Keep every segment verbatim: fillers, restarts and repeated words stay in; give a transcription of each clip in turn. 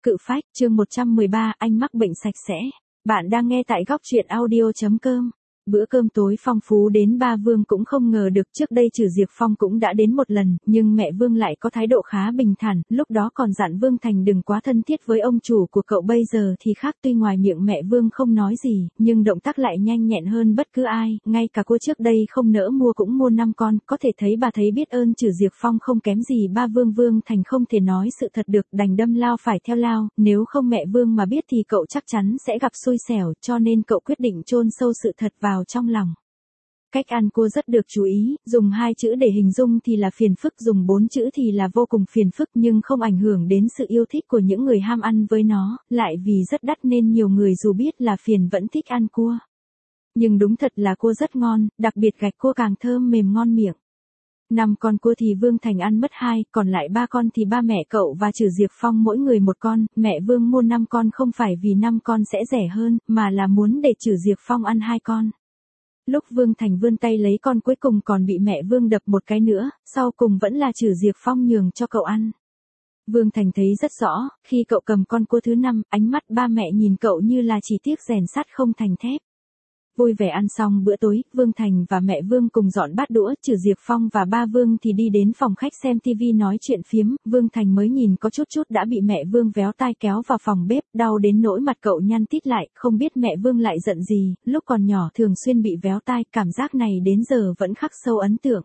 Cự phách, chương một trăm mười ba, anh mắc bệnh sạch sẽ. Bạn đang nghe tại góc truyện audio chấm com. Bữa cơm tối phong phú đến ba Vương cũng không ngờ được, trước đây Trừ Diệp Phong cũng đã đến một lần, nhưng mẹ Vương lại có thái độ khá bình thản, lúc đó còn dặn Vương Thành đừng quá thân thiết với ông chủ của cậu, bây giờ thì khác, tuy ngoài miệng mẹ Vương không nói gì, nhưng động tác lại nhanh nhẹn hơn bất cứ ai, ngay cả cô trước đây không nỡ mua cũng mua năm con, có thể thấy bà thấy biết ơn Trừ Diệp Phong không kém gì ba Vương. Vương Thành không thể nói sự thật được, đành đâm lao phải theo lao, nếu không mẹ Vương mà biết thì cậu chắc chắn sẽ gặp xui xẻo, cho nên cậu quyết định chôn sâu sự thật vào trong lòng. Cách ăn cua rất được chú ý, dùng hai chữ để hình dung thì là phiền phức, dùng bốn chữ thì là vô cùng phiền phức, nhưng không ảnh hưởng đến sự yêu thích của những người ham ăn với nó, lại vì rất đắt nên nhiều người dù biết là phiền vẫn thích ăn cua. Nhưng đúng thật là cua rất ngon, đặc biệt gạch cua càng thơm mềm ngon miệng. Năm con cua thì Vương Thành ăn mất hai, còn lại ba con thì ba mẹ cậu và Trừ Diệp Phong mỗi người một con, mẹ Vương mua năm con không phải vì năm con sẽ rẻ hơn, mà là muốn để Trừ Diệp Phong ăn hai con. Lúc Vương Thành vươn tay lấy con cuối cùng còn bị mẹ Vương đập một cái nữa, sau cùng vẫn là Trừ Diệp Phong nhường cho cậu ăn. Vương Thành thấy rất rõ, khi cậu cầm con cua thứ năm, ánh mắt ba mẹ nhìn cậu như là chỉ tiếc rèn sắt không thành thép. Vui vẻ ăn xong bữa tối, Vương Thành và mẹ Vương cùng dọn bát đũa, Trừ Diệp Phong và ba Vương thì đi đến phòng khách xem tivi nói chuyện phiếm, Vương Thành mới nhìn có chút chút đã bị mẹ Vương véo tai kéo vào phòng bếp, đau đến nỗi mặt cậu nhăn tít lại, không biết mẹ Vương lại giận gì, lúc còn nhỏ thường xuyên bị véo tai, cảm giác này đến giờ vẫn khắc sâu ấn tượng.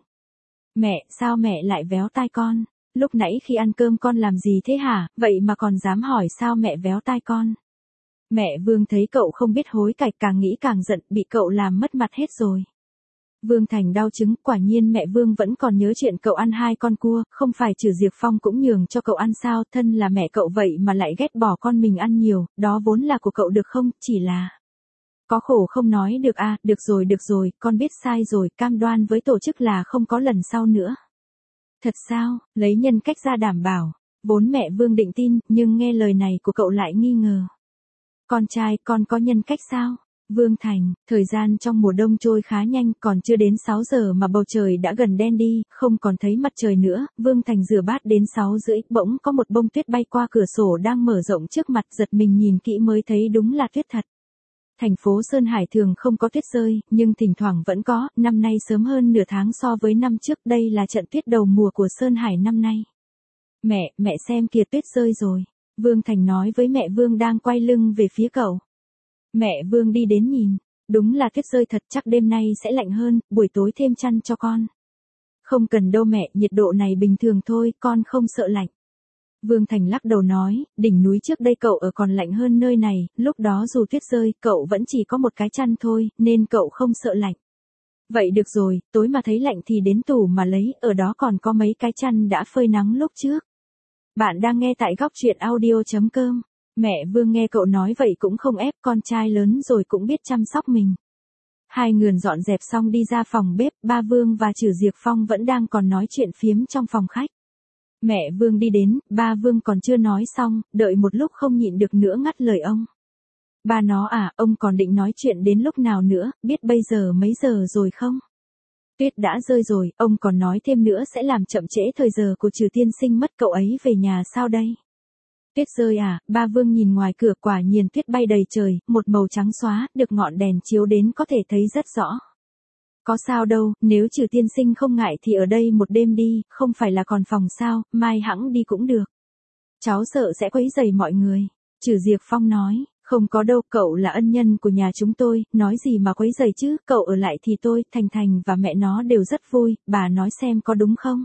Mẹ, sao mẹ lại véo tai con? Lúc nãy khi ăn cơm con làm gì thế hả, vậy mà còn dám hỏi sao mẹ véo tai con? Mẹ Vương thấy cậu không biết hối cải càng nghĩ càng giận, bị cậu làm mất mặt hết rồi. Vương Thành đau chứng, quả nhiên mẹ Vương vẫn còn nhớ chuyện cậu ăn hai con cua, không phải Trừ Diệp Phong cũng nhường cho cậu ăn sao, thân là mẹ cậu vậy mà lại ghét bỏ con mình ăn nhiều, đó vốn là của cậu được không, chỉ là... Có khổ không nói được à, được rồi được rồi, con biết sai rồi, cam đoan với tổ chức là không có lần sau nữa. Thật sao, lấy nhân cách ra đảm bảo, vốn mẹ Vương định tin, nhưng nghe lời này của cậu lại nghi ngờ. Con trai, con có nhân cách sao? Vương Thành, thời gian trong mùa đông trôi khá nhanh, còn chưa đến sáu giờ mà bầu trời đã gần đen đi, không còn thấy mặt trời nữa, Vương Thành rửa bát đến sáu rưỡi, bỗng có một bông tuyết bay qua cửa sổ đang mở rộng trước mặt, giật mình nhìn kỹ mới thấy đúng là tuyết thật. Thành phố Sơn Hải thường không có tuyết rơi, nhưng thỉnh thoảng vẫn có, năm nay sớm hơn nửa tháng so với năm trước, đây là trận tuyết đầu mùa của Sơn Hải năm nay. Mẹ, mẹ xem kìa tuyết rơi rồi. Vương Thành nói với mẹ Vương đang quay lưng về phía cậu. Mẹ Vương đi đến nhìn, đúng là tuyết rơi thật, chắc đêm nay sẽ lạnh hơn, buổi tối thêm chăn cho con. Không cần đâu mẹ, nhiệt độ này bình thường thôi, con không sợ lạnh. Vương Thành lắc đầu nói, đỉnh núi trước đây cậu ở còn lạnh hơn nơi này, lúc đó dù tuyết rơi, cậu vẫn chỉ có một cái chăn thôi, nên cậu không sợ lạnh. Vậy được rồi, tối mà thấy lạnh thì đến tủ mà lấy, ở đó còn có mấy cái chăn đã phơi nắng lúc trước. Bạn đang nghe tại góc truyện audio chấm com. Mẹ Vương nghe cậu nói vậy cũng không ép, con trai lớn rồi cũng biết chăm sóc mình. Hai người dọn dẹp xong đi ra phòng bếp, ba Vương và Trừ Diệp Phong vẫn đang còn nói chuyện phiếm trong phòng khách. Mẹ Vương đi đến, ba Vương còn chưa nói xong, đợi một lúc không nhịn được nữa ngắt lời ông. Ba nó à, ông còn định nói chuyện đến lúc nào nữa, biết bây giờ mấy giờ rồi không? Tuyết đã rơi rồi, ông còn nói thêm nữa sẽ làm chậm trễ thời giờ của Trừ tiên sinh mất, cậu ấy về nhà sao đây? Tuyết rơi à, ba Vương nhìn ngoài cửa, quả nhiên tuyết bay đầy trời, một màu trắng xóa, được ngọn đèn chiếu đến có thể thấy rất rõ. Có sao đâu, nếu Trừ tiên sinh không ngại thì ở đây một đêm đi, không phải là còn phòng sao, mai hẵng đi cũng được. Cháu sợ sẽ quấy rầy mọi người. Trừ Diệp Phong nói. Không có đâu, cậu là ân nhân của nhà chúng tôi, nói gì mà quấy rầy chứ, cậu ở lại thì tôi, Thành Thành và mẹ nó đều rất vui, bà nói xem có đúng không?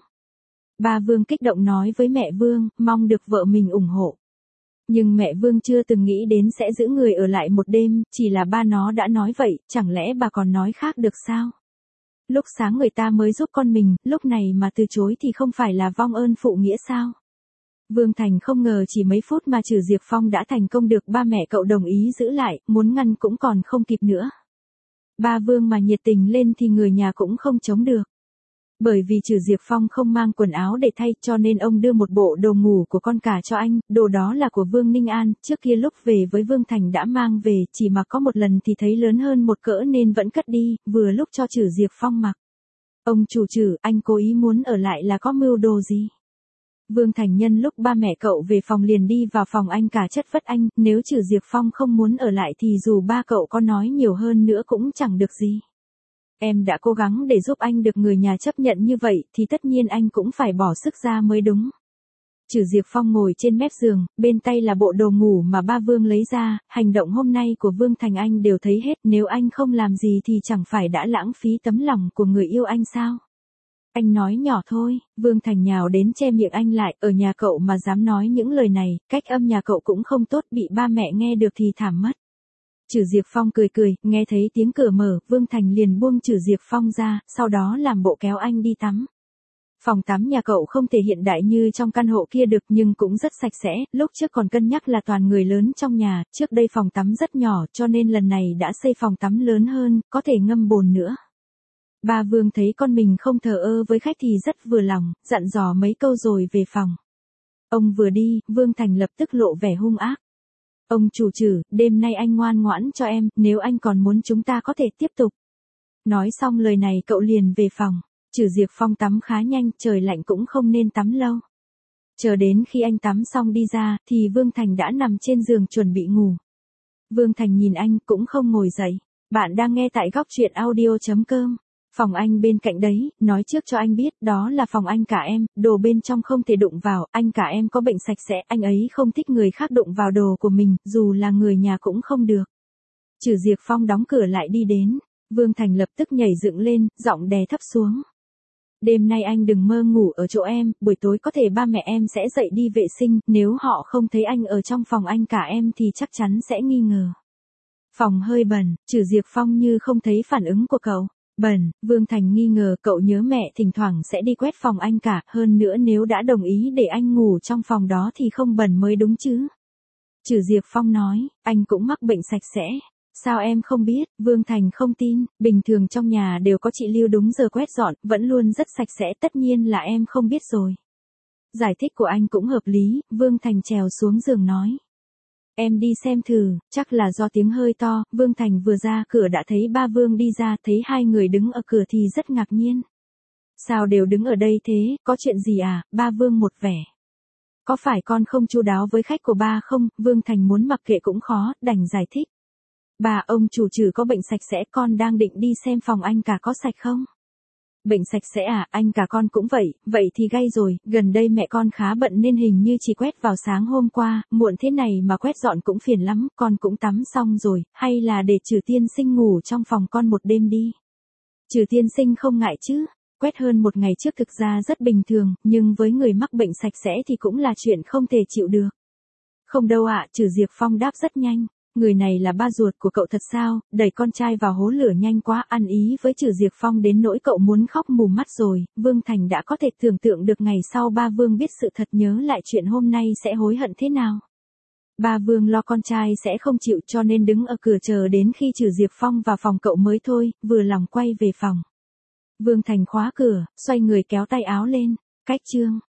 Ba Vương kích động nói với mẹ Vương, mong được vợ mình ủng hộ. Nhưng mẹ Vương chưa từng nghĩ đến sẽ giữ người ở lại một đêm, chỉ là ba nó đã nói vậy, chẳng lẽ bà còn nói khác được sao? Lúc sáng người ta mới giúp con mình, lúc này mà từ chối thì không phải là vong ơn phụ nghĩa sao? Vương Thành không ngờ chỉ mấy phút mà Trừ Diệp Phong đã thành công được ba mẹ cậu đồng ý giữ lại, muốn ngăn cũng còn không kịp nữa. Ba Vương mà nhiệt tình lên thì người nhà cũng không chống được. Bởi vì Trừ Diệp Phong không mang quần áo để thay cho nên ông đưa một bộ đồ ngủ của con cả cho anh, đồ đó là của Vương Ninh An, trước kia lúc về với Vương Thành đã mang về, chỉ mặc có một lần thì thấy lớn hơn một cỡ nên vẫn cất đi, vừa lúc cho Trừ Diệp Phong mặc. Ông chủ Trừ, anh cố ý muốn ở lại là có mưu đồ gì? Vương Thành nhân lúc ba mẹ cậu về phòng liền đi vào phòng anh cả chất vấn anh, nếu Trử Diệp Phong không muốn ở lại thì dù ba cậu có nói nhiều hơn nữa cũng chẳng được gì. Em đã cố gắng để giúp anh được người nhà chấp nhận như vậy thì tất nhiên anh cũng phải bỏ sức ra mới đúng. Trử Diệp Phong ngồi trên mép giường, bên tay là bộ đồ ngủ mà ba Vương lấy ra, hành động hôm nay của Vương Thành anh đều thấy hết, nếu anh không làm gì thì chẳng phải đã lãng phí tấm lòng của người yêu anh sao? Anh nói nhỏ thôi, Vương Thành nhào đến che miệng anh lại, ở nhà cậu mà dám nói những lời này, cách âm nhà cậu cũng không tốt, bị ba mẹ nghe được thì thảm mất. Trử Diệp Phong cười cười, nghe thấy tiếng cửa mở, Vương Thành liền buông Trử Diệp Phong ra, sau đó làm bộ kéo anh đi tắm. Phòng tắm nhà cậu không thể hiện đại như trong căn hộ kia được nhưng cũng rất sạch sẽ, lúc trước còn cân nhắc là toàn người lớn trong nhà, trước đây phòng tắm rất nhỏ cho nên lần này đã xây phòng tắm lớn hơn, có thể ngâm bồn nữa. Ba Vương thấy con mình không thờ ơ với khách thì rất vừa lòng, dặn dò mấy câu rồi về phòng. Ông vừa đi, Vương Thành lập tức lộ vẻ hung ác. Ông chủ Trử, đêm nay anh ngoan ngoãn cho em, nếu anh còn muốn chúng ta có thể tiếp tục. Nói xong lời này cậu liền về phòng. Trử Diệp Phong tắm khá nhanh, trời lạnh cũng không nên tắm lâu. Chờ đến khi anh tắm xong đi ra, thì Vương Thành đã nằm trên giường chuẩn bị ngủ. Vương Thành nhìn anh cũng không ngồi dậy. Bạn đang nghe tại góc truyện audio chấm com. Phòng anh bên cạnh đấy, nói trước cho anh biết, đó là phòng anh cả em, đồ bên trong không thể đụng vào, anh cả em có bệnh sạch sẽ, anh ấy không thích người khác đụng vào đồ của mình, dù là người nhà cũng không được. Trử Diệp Phong đóng cửa lại đi đến, Vương Thành lập tức nhảy dựng lên, giọng đè thấp xuống. Đêm nay anh đừng mơ ngủ ở chỗ em, buổi tối có thể ba mẹ em sẽ dậy đi vệ sinh, nếu họ không thấy anh ở trong phòng anh cả em thì chắc chắn sẽ nghi ngờ. Phòng hơi bẩn, Trử Diệp Phong như không thấy phản ứng của cậu. Bẩn, Vương Thành nghi ngờ cậu nhớ mẹ thỉnh thoảng sẽ đi quét phòng anh cả, hơn nữa nếu đã đồng ý để anh ngủ trong phòng đó thì không bẩn mới đúng chứ. Trử Diệp Phong nói, anh cũng mắc bệnh sạch sẽ. Sao em không biết? Vương Thành không tin, bình thường trong nhà đều có chị Lưu đúng giờ quét dọn, vẫn luôn rất sạch sẽ, tất nhiên là em không biết rồi. Giải thích của anh cũng hợp lý, Vương Thành trèo xuống giường nói. Em đi xem thử, chắc là do tiếng hơi to, Vương Thành vừa ra cửa đã thấy ba Vương đi ra, thấy hai người đứng ở cửa thì rất ngạc nhiên. Sao đều đứng ở đây thế, có chuyện gì à? Ba Vương một vẻ. Có phải con không chu đáo với khách của ba không? Vương Thành muốn mặc kệ cũng khó, đành giải thích. Bà ông chủ Trử có bệnh sạch sẽ, con đang định đi xem phòng anh cả có sạch không? Bệnh sạch sẽ à, anh cả con cũng vậy, vậy thì gay rồi, gần đây mẹ con khá bận nên hình như chỉ quét vào sáng hôm qua, muộn thế này mà quét dọn cũng phiền lắm, con cũng tắm xong rồi, hay là để Trử tiên sinh ngủ trong phòng con một đêm đi. Trử tiên sinh không ngại chứ, quét hơn một ngày trước thực ra rất bình thường, nhưng với người mắc bệnh sạch sẽ thì cũng là chuyện không thể chịu được. Không đâu ạ, Trử Diệp Phong đáp rất nhanh. Người này là ba ruột của cậu thật sao, đẩy con trai vào hố lửa nhanh quá, ăn ý với Trử Diệp Phong đến nỗi cậu muốn khóc mù mắt rồi, Vương Thành đã có thể tưởng tượng được ngày sau ba Vương biết sự thật nhớ lại chuyện hôm nay sẽ hối hận thế nào. Ba Vương lo con trai sẽ không chịu cho nên đứng ở cửa chờ đến khi Trử Diệp Phong vào phòng cậu mới thôi, vừa lòng quay về phòng. Vương Thành khóa cửa, xoay người kéo tay áo lên, cách chương.